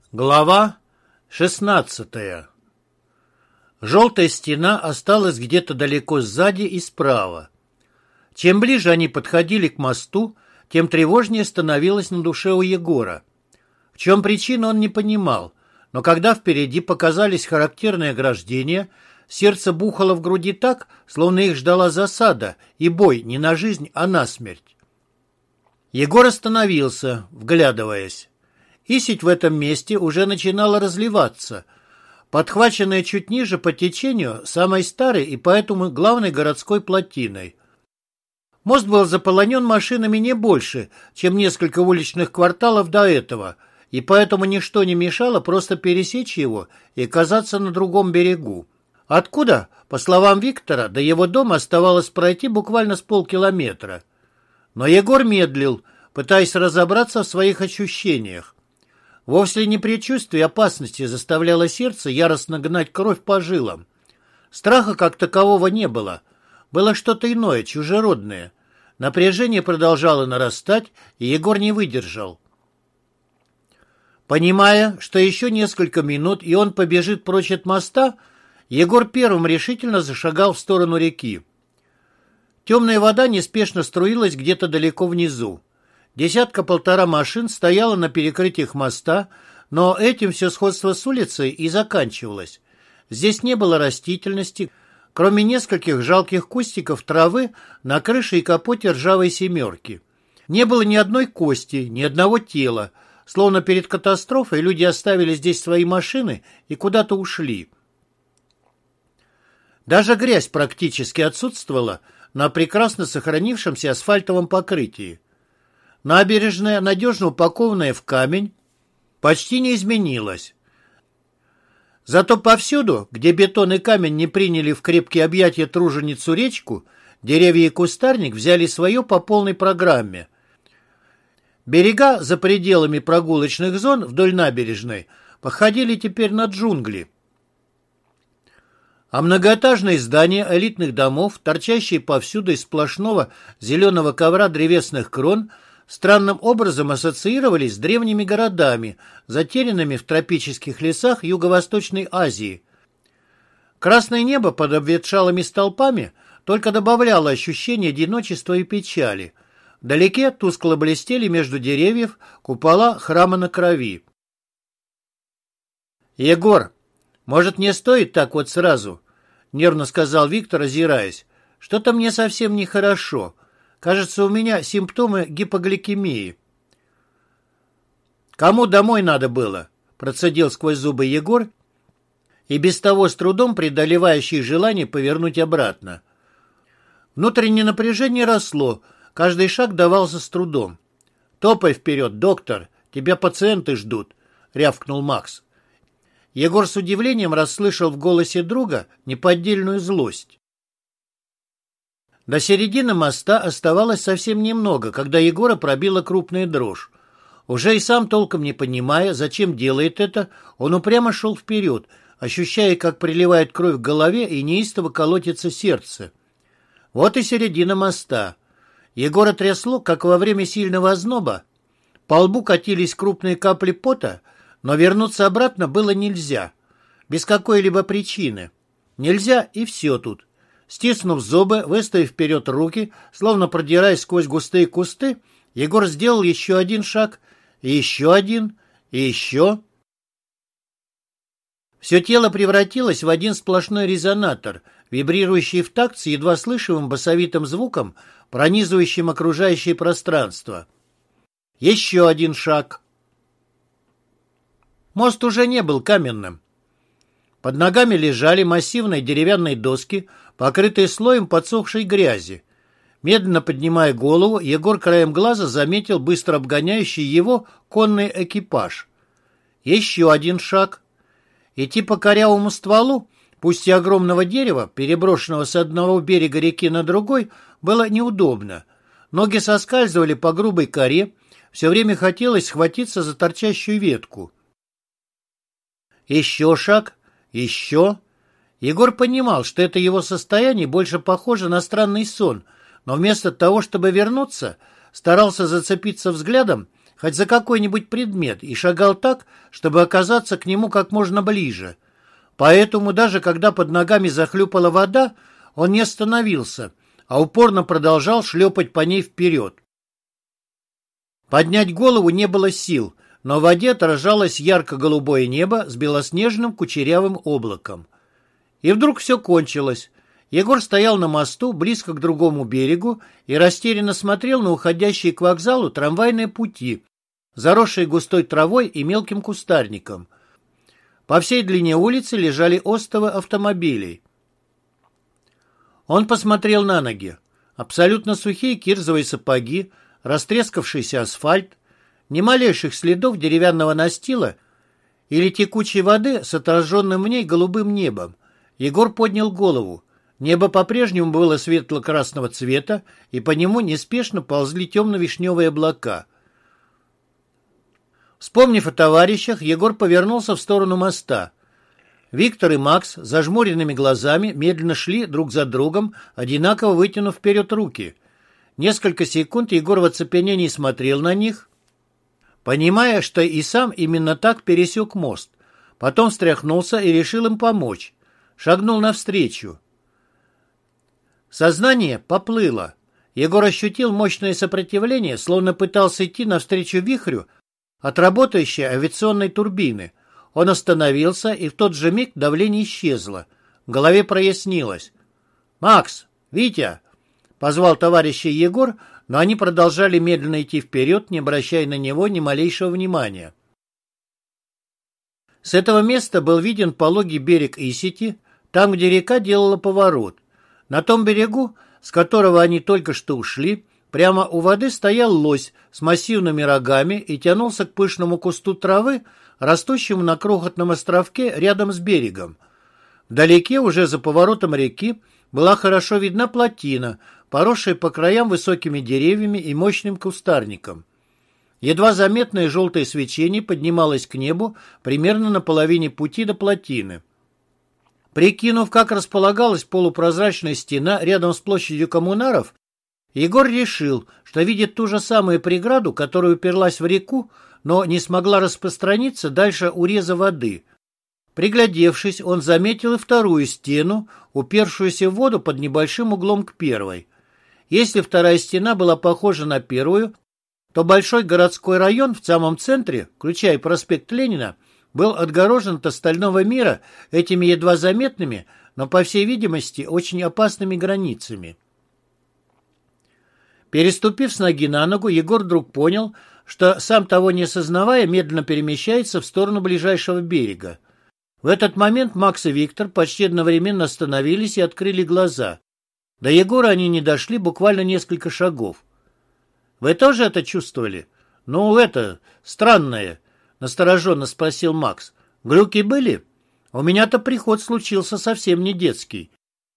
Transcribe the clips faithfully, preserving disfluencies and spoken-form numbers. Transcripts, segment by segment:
Глава шестнадцатая. Желтая стена осталась где-то далеко сзади и справа. Чем ближе они подходили к мосту, тем тревожнее становилось на душе у Егора. В чем причина, он не понимал, но когда впереди показались характерные ограждения, сердце бухало в груди так, словно их ждала засада и бой не на жизнь, а на смерть. Егор остановился, вглядываясь. Исить в этом месте уже начинала разливаться, подхваченная чуть ниже по течению самой старой и поэтому главной городской плотиной. Мост был заполонен машинами не больше, чем несколько уличных кварталов до этого, и поэтому ничто не мешало просто пересечь его и оказаться на другом берегу. Откуда, по словам Виктора, до его дома оставалось пройти буквально с полкилометра. Но Егор медлил, пытаясь разобраться в своих ощущениях. Вовсе не предчувствие опасности заставляло сердце яростно гнать кровь по жилам. Страха как такового не было. Было что-то иное, чужеродное. Напряжение продолжало нарастать, и Егор не выдержал. Понимая, что еще несколько минут, и он побежит прочь от моста, Егор первым решительно зашагал в сторону реки. Темная вода неспешно струилась где-то далеко внизу. Десятка-полтора машин стояло на перекрытиях моста, но этим все сходство с улицей и заканчивалось. Здесь не было растительности, кроме нескольких жалких кустиков травы на крыше и капоте ржавой «семерки». Не было ни одной кости, ни одного тела, словно перед катастрофой люди оставили здесь свои машины и куда-то ушли. Даже грязь практически отсутствовала на прекрасно сохранившемся асфальтовом покрытии. Набережная, надежно упакованная в камень, почти не изменилась. Зато повсюду, где бетон и камень не приняли в крепкие объятия труженицу речку, деревья и кустарник взяли свое по полной программе. Берега за пределами прогулочных зон вдоль набережной походили теперь на джунгли. А многоэтажные здания элитных домов, торчащие повсюду из сплошного зеленого ковра древесных крон, странным образом ассоциировались с древними городами, затерянными в тропических лесах Юго-Восточной Азии. Красное небо под обветшалыми столпами только добавляло ощущение одиночества и печали. Вдалеке тускло блестели между деревьев купола храма на крови. «Егор, может, не стоит так вот сразу?» — нервно сказал Виктор, озираясь. «Что-то мне совсем нехорошо. Кажется, у меня симптомы гипогликемии». «Кому домой надо было?» — процедил сквозь зубы Егор, и без того с трудом преодолевающий желание повернуть обратно. Внутреннее напряжение росло, каждый шаг давался с трудом. «Топай вперед, доктор, тебя пациенты ждут», — рявкнул Макс. Егор с удивлением расслышал в голосе друга неподдельную злость. До середины моста оставалось совсем немного, когда Егора пробила крупная дрожь. Уже и сам толком не понимая, зачем делает это, он упрямо шел вперед, ощущая, как приливает кровь в голове и неистово колотится сердце. Вот и середина моста. Егора трясло, как во время сильного озноба. По лбу катились крупные капли пота, но вернуться обратно было нельзя, без какой-либо причины. Нельзя, и все тут. Стиснув зубы, выставив вперед руки, словно продираясь сквозь густые кусты, Егор сделал еще один шаг, и еще один, и еще. Все тело превратилось в один сплошной резонатор, вибрирующий в такт с едва слышимым басовитым звуком, пронизывающим окружающее пространство. Еще один шаг. Мост уже не был каменным. Под ногами лежали массивные деревянные доски, покрытые слоем подсохшей грязи. Медленно поднимая голову, Егор краем глаза заметил быстро обгоняющий его конный экипаж. Еще один шаг. Идти по корявому стволу, пусть и огромного дерева, переброшенного с одного берега реки на другой, было неудобно. Ноги соскальзывали по грубой коре, все время хотелось схватиться за торчащую ветку. Еще шаг. Еще. Егор понимал, что это его состояние больше похоже на странный сон, но вместо того, чтобы вернуться, старался зацепиться взглядом хоть за какой-нибудь предмет и шагал так, чтобы оказаться к нему как можно ближе. Поэтому даже когда под ногами захлюпала вода, он не остановился, а упорно продолжал шлепать по ней вперед. Поднять голову не было сил, но в воде отражалось ярко-голубое небо с белоснежным кучерявым облаком. И вдруг все кончилось. Егор стоял на мосту, близко к другому берегу, и растерянно смотрел на уходящие к вокзалу трамвайные пути, заросшие густой травой и мелким кустарником. По всей длине улицы лежали остовы автомобилей. Он посмотрел на ноги. Абсолютно сухие кирзовые сапоги, растрескавшийся асфальт, ни малейших следов деревянного настила или текучей воды с отраженным в ней голубым небом. Егор поднял голову. Небо по-прежнему было светло-красного цвета, и по нему неспешно ползли темно-вишневые облака. Вспомнив о товарищах, Егор повернулся в сторону моста. Виктор и Макс с зажмуренными глазами медленно шли друг за другом, одинаково вытянув вперед руки. Несколько секунд Егор в оцепенении смотрел на них, понимая, что и сам именно так пересек мост. Потом встряхнулся и решил им помочь. Шагнул навстречу. Сознание поплыло. Егор ощутил мощное сопротивление, словно пытался идти навстречу вихрю от работающей авиационной турбины. Он остановился, и в тот же миг давление исчезло. В голове прояснилось. «Макс! Витя!» — позвал товарища Егор, но они продолжали медленно идти вперед, не обращая на него ни малейшего внимания. С этого места был виден пологий берег Исити, там, где река делала поворот. На том берегу, с которого они только что ушли, прямо у воды стоял лось с массивными рогами и тянулся к пышному кусту травы, растущему на крохотном островке рядом с берегом. Вдалеке, уже за поворотом реки, была хорошо видна плотина, поросшая по краям высокими деревьями и мощным кустарником. Едва заметное желтое свечение поднималось к небу примерно на половине пути до плотины. Прикинув, как располагалась полупрозрачная стена рядом с площадью коммунаров, Егор решил, что видит ту же самую преграду, которая уперлась в реку, но не смогла распространиться дальше уреза воды. Приглядевшись, он заметил и вторую стену, упершуюся в воду под небольшим углом к первой. Если вторая стена была похожа на первую, то большой городской район в самом центре, включая проспект Ленина, был отгорожен от остального мира этими едва заметными, но, по всей видимости, очень опасными границами. Переступив с ноги на ногу, Егор вдруг понял, что, сам того не сознавая, медленно перемещается в сторону ближайшего берега. В этот момент Макс и Виктор почти одновременно остановились и открыли глаза. До Егора они не дошли буквально несколько шагов. «Вы тоже это чувствовали?» «Ну, это, странное», — настороженно спросил Макс. «Глюки были? У меня-то приход случился совсем не детский».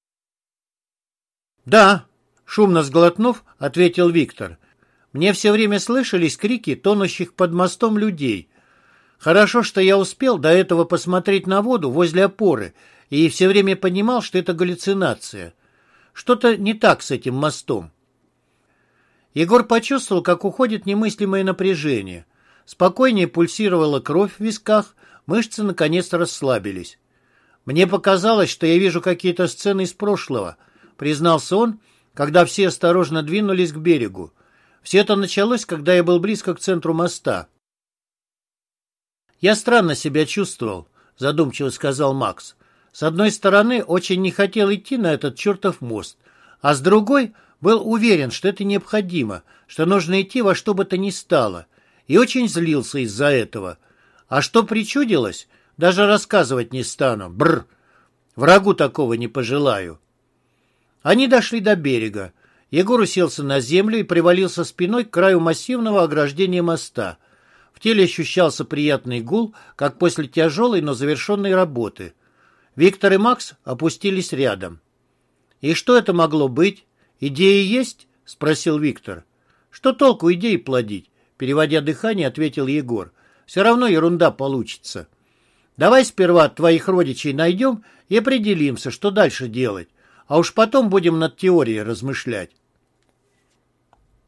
«Да», — шумно сглотнув, ответил Виктор. «Мне все время слышались крики тонущих под мостом людей. Хорошо, что я успел до этого посмотреть на воду возле опоры и все время понимал, что это галлюцинация. Что-то не так с этим мостом». Егор почувствовал, как уходит немыслимое напряжение. Спокойнее пульсировала кровь в висках, мышцы наконец расслабились. «Мне показалось, что я вижу какие-то сцены из прошлого», — признался он, когда все осторожно двинулись к берегу. «Все это началось, когда я был близко к центру моста». «Я странно себя чувствовал», — задумчиво сказал Макс. «С одной стороны, очень не хотел идти на этот чертов мост, а с другой был уверен, что это необходимо, что нужно идти во что бы то ни стало, и очень злился из-за этого. А что причудилось, даже рассказывать не стану. Бррр! Врагу такого не пожелаю». Они дошли до берега. Егор уселся на землю и привалился спиной к краю массивного ограждения моста. В теле ощущался приятный гул, как после тяжелой, но завершенной работы. Виктор и Макс опустились рядом. «И что это могло быть? Идеи есть?» — спросил Виктор. «Что толку идеи плодить?» — переводя дыхание, ответил Егор. «Все равно ерунда получится. Давай сперва твоих родичей найдем и определимся, что дальше делать, а уж потом будем над теорией размышлять».